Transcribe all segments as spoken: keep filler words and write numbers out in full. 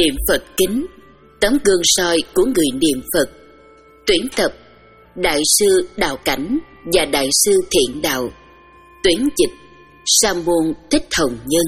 Niệm Phật kính, tấm gương soi của người niệm Phật. Tuyển tập Đại sư Đạo Cảnh và Đại sư Thiện Đạo. Tuyển dịch Sa môn Thích Hồng Nhân.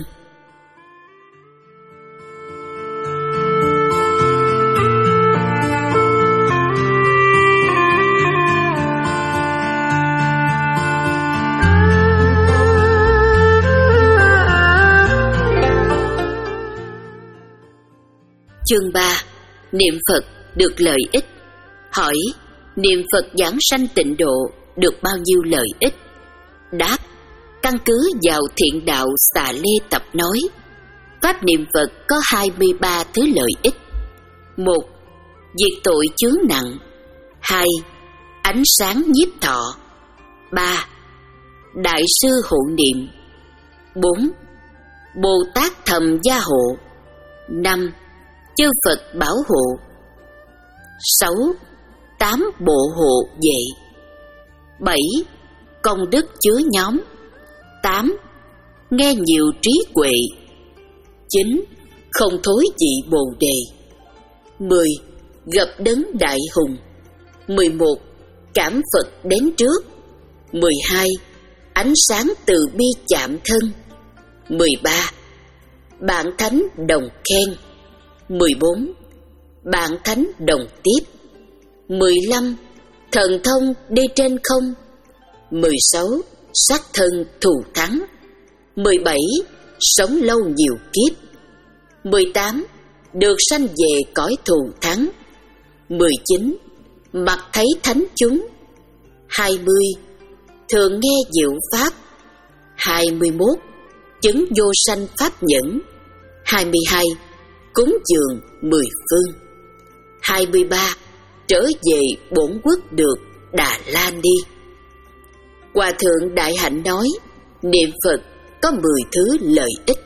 Chương ba. Niệm Phật được lợi ích. Hỏi: niệm Phật giảng sanh tịnh độ được bao nhiêu lợi ích? Đáp: căn cứ vào Thiện Đạo Xà Lê Tập nói, pháp niệm Phật có hai mươi ba thứ lợi ích. Một, diệt tội chướng nặng. Hai, ánh sáng nhiếp thọ. Ba, đại sư hộ niệm. Bốn, Bồ Tát thầm gia hộ. Năm, chư Phật bảo hộ. Sáu, tám bộ hộ vệ. Bảy, công đức chứa nhóm. Tám, nghe nhiều trí huệ. Chín, không thối dị bồ đề. Mười, gặp đấng đại hùng. Mười một, cảm Phật đến trước. Mười hai, ánh sáng từ bi chạm thân. Mười ba, bạn thánh đồng khen. Mười bốn, bạn thánh đồng tiếp. Mười lăm, thần thông đi trên không. Mười sáu, sát thân thù thắng. Mười bảy, sống lâu nhiều kiếp. Mười tám, được sanh về cõi thù thắng. Mười chín, mặt thấy thánh chúng. Hai mươi, thường nghe diệu pháp. Hai mươi mốt, chứng vô sanh pháp nhẫn. Hai mươi hai, cúng dường mười phương. Hai mươi ba, trở về bổn quốc được Đà La Ni. Hòa thượng Đại Hạnh nói, niệm Phật có mười thứ lợi ích.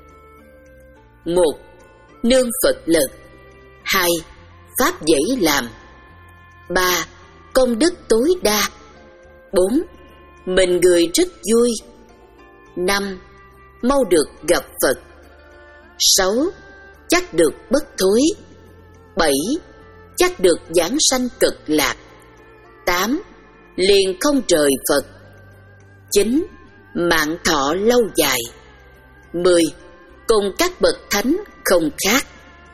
Một, nương Phật lực. Hai, pháp dễ làm. Ba, công đức tối đa. Bốn, mình người rất vui. Năm, mau được gặp Phật. Sáu, chắc được bất thối. Bảy, chắc được giảng sanh cực lạc. Tám, liền không rời Phật. Chín, mạng thọ lâu dài. Mười, cùng các bậc thánh không khác.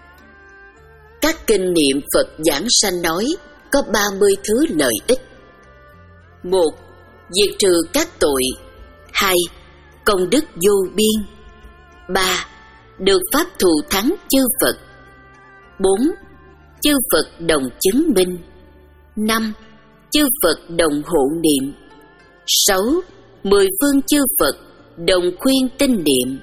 Các kinh niệm Phật giảng sanh nói có ba mươi thứ lợi ích. Một, diệt trừ các tội. Hai, công đức vô biên. Ba, được pháp thù thắng chư Phật. Bốn, chư Phật đồng chứng minh. Năm, chư Phật đồng hộ niệm. Sáu, mười phương chư Phật đồng khuyên tinh niệm.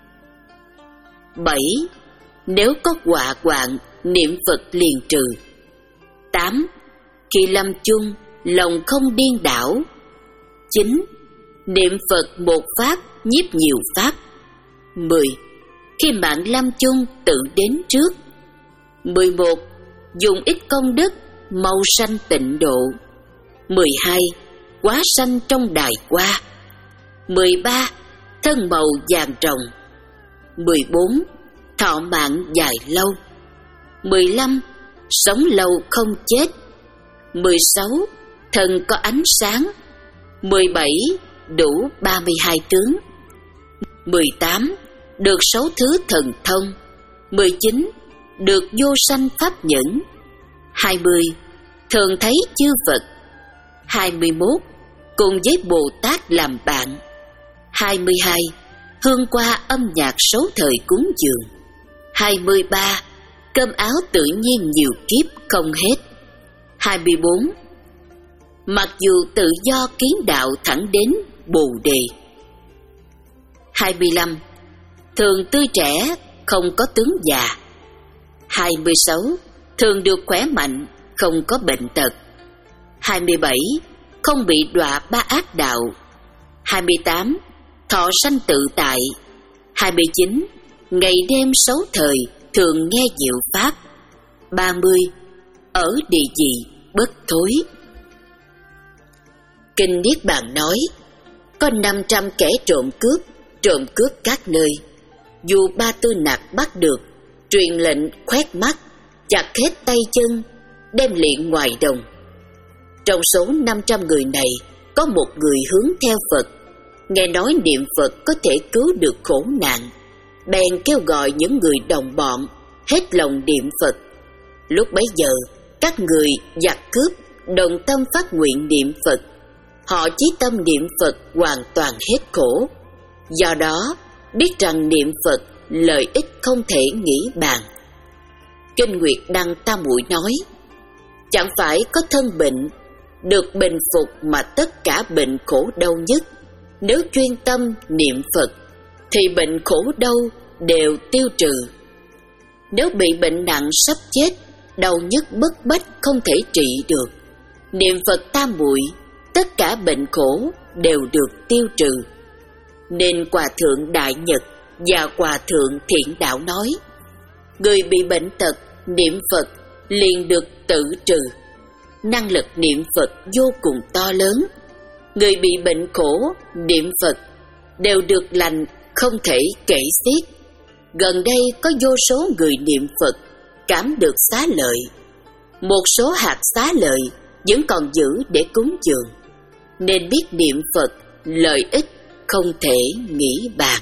Bảy, nếu có họa hoạn niệm Phật liền trừ. Tám, khi lâm chung lòng không điên đảo. Chín, niệm Phật một pháp nhiếp nhiều pháp. Mười, khi mạng lâm chung tự đến trước. Mười một, dùng ít công đức mau sanh tịnh độ. Mười hai, quá sanh trong đài hoa. Mười ba, thân màu vàng rồng. Mười bốn, thọ mạng dài lâu. Mười lăm, sống lâu không chết. Mười sáu, thân có ánh sáng. Mười bảy, đủ ba mươi hai tướng. Mười tám, được sáu thứ thần thông. Mười chín, được vô sanh pháp nhẫn. Hai mươi, thường thấy chư Phật. Hai mươi mốt, cùng với Bồ Tát làm bạn. Hai mươi hai, hương qua âm nhạc số thời cúng dường. Hai mươi ba, cơm áo tự nhiên nhiều kiếp không hết. Hai mươi bốn, mặc dù tự do kiến đạo thẳng đến Bồ Đề. Hai mươi lăm, thường tươi trẻ không có tướng già. Hai mươi sáu, thường được khỏe mạnh không có bệnh tật. Hai mươi bảy, không bị đọa ba ác đạo. Hai mươi tám, thọ sanh tự tại. Hai mươi chín, ngày đêm sáu thời thường nghe diệu pháp. Ba mươi, ở địa vị bất thối. Kinh Niết Bàn nói, có năm trăm kẻ trộm cướp, trộm cướp các nơi. Dù ba tư nạt bắt được, truyền lệnh khoét mắt, chặt hết tay chân, đem liệm ngoài đồng. Trong số năm trăm người này, có một người hướng theo Phật, nghe nói niệm Phật có thể cứu được khổ nạn, bèn kêu gọi những người đồng bọn hết lòng niệm Phật. Lúc bấy giờ, các người giặc cướp đồng tâm phát nguyện niệm Phật. Họ chí tâm niệm Phật hoàn toàn hết khổ. Do đó, biết rằng niệm Phật lợi ích không thể nghĩ bàn. Kinh Nguyệt Đăng Tam Muội nói, chẳng phải có thân bệnh, được bình phục mà tất cả bệnh khổ đau nhất. Nếu chuyên tâm niệm Phật, thì bệnh khổ đau đều tiêu trừ. Nếu bị bệnh nặng sắp chết, đau nhức bức bách không thể trị được, niệm Phật Tam Muội, tất cả bệnh khổ đều được tiêu trừ. Nên Hòa Thượng Đại Nhật và Hòa Thượng Thiện Đạo nói, người bị bệnh tật niệm Phật liền được tự trừ. Năng lực niệm Phật vô cùng to lớn. Người bị bệnh khổ niệm Phật đều được lành không thể kể xiết. Gần đây có vô số người niệm Phật cảm được xá lợi. Một số hạt xá lợi vẫn còn giữ để cúng dường. Nên biết niệm Phật lợi ích không thể nghĩ bàn.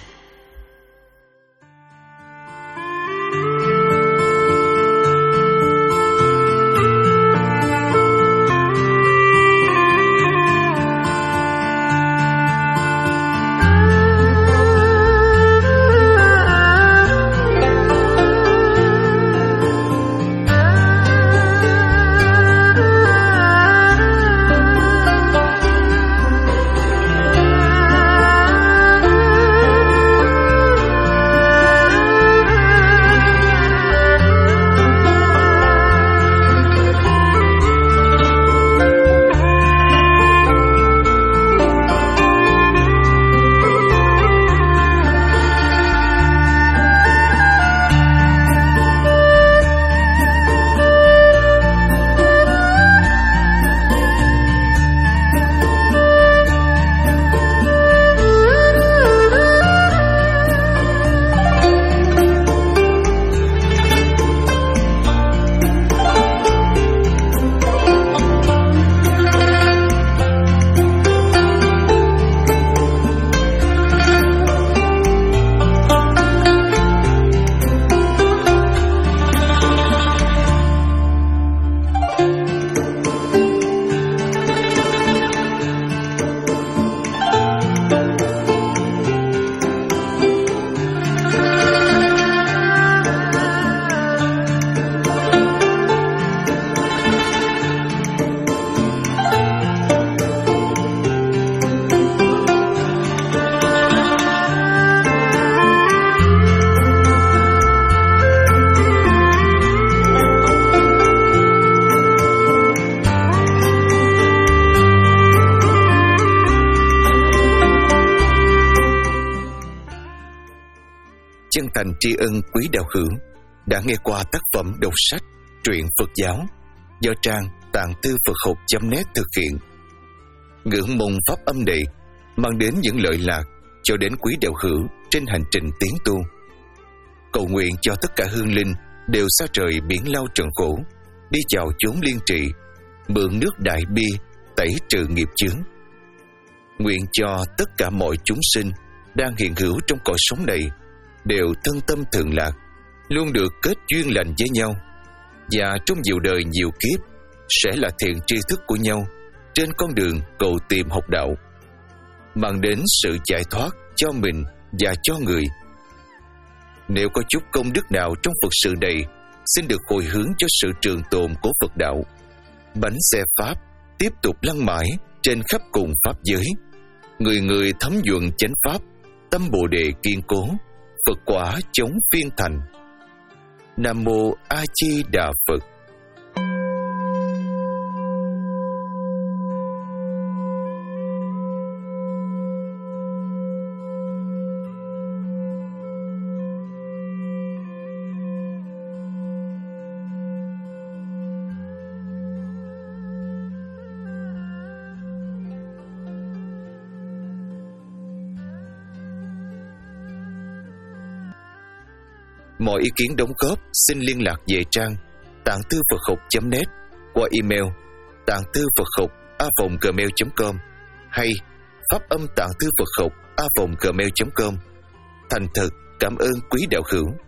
Chân thành tri ân quý đạo hữu đã nghe qua tác phẩm đọc sách truyện Phật giáo do trang tạng thư Phật học chấm net thực hiện. Ngưỡng mong pháp âm này mang đến những lợi lạc cho đến quý đạo hữu trên hành trình tiến tu. Cầu nguyện cho tất cả hương linh đều xa trời biển lao trần khổ, đi vào chốn liên trị, mượn nước đại bi tẩy trừ nghiệp chướng. Nguyện cho tất cả mọi chúng sinh đang hiện hữu trong cõi sống này đều thân tâm thường lạc, luôn được kết duyên lành với nhau, và trong nhiều đời nhiều kiếp sẽ là thiện tri thức của nhau trên con đường cầu tìm học đạo, mang đến sự giải thoát cho mình và cho người. Nếu có chút công đức nào trong Phật sự này, xin được hồi hướng cho sự trường tồn của Phật đạo. Bánh xe Pháp tiếp tục lăn mãi trên khắp cùng Pháp giới, người người thấm nhuận chánh Pháp, tâm Bồ Đề kiên cố, Phật quả chống phiên thành. Nam Mô A Di Đà Phật. Mọi ý kiến đóng góp xin liên lạc về trang tạng thư Phật học chấm net qua email tạng thư Phật học a vòng gmail chấm com hay pháp âm tạng thư Phật học a vòng gmail chấm com. Thành thật cảm ơn quý đạo hữu.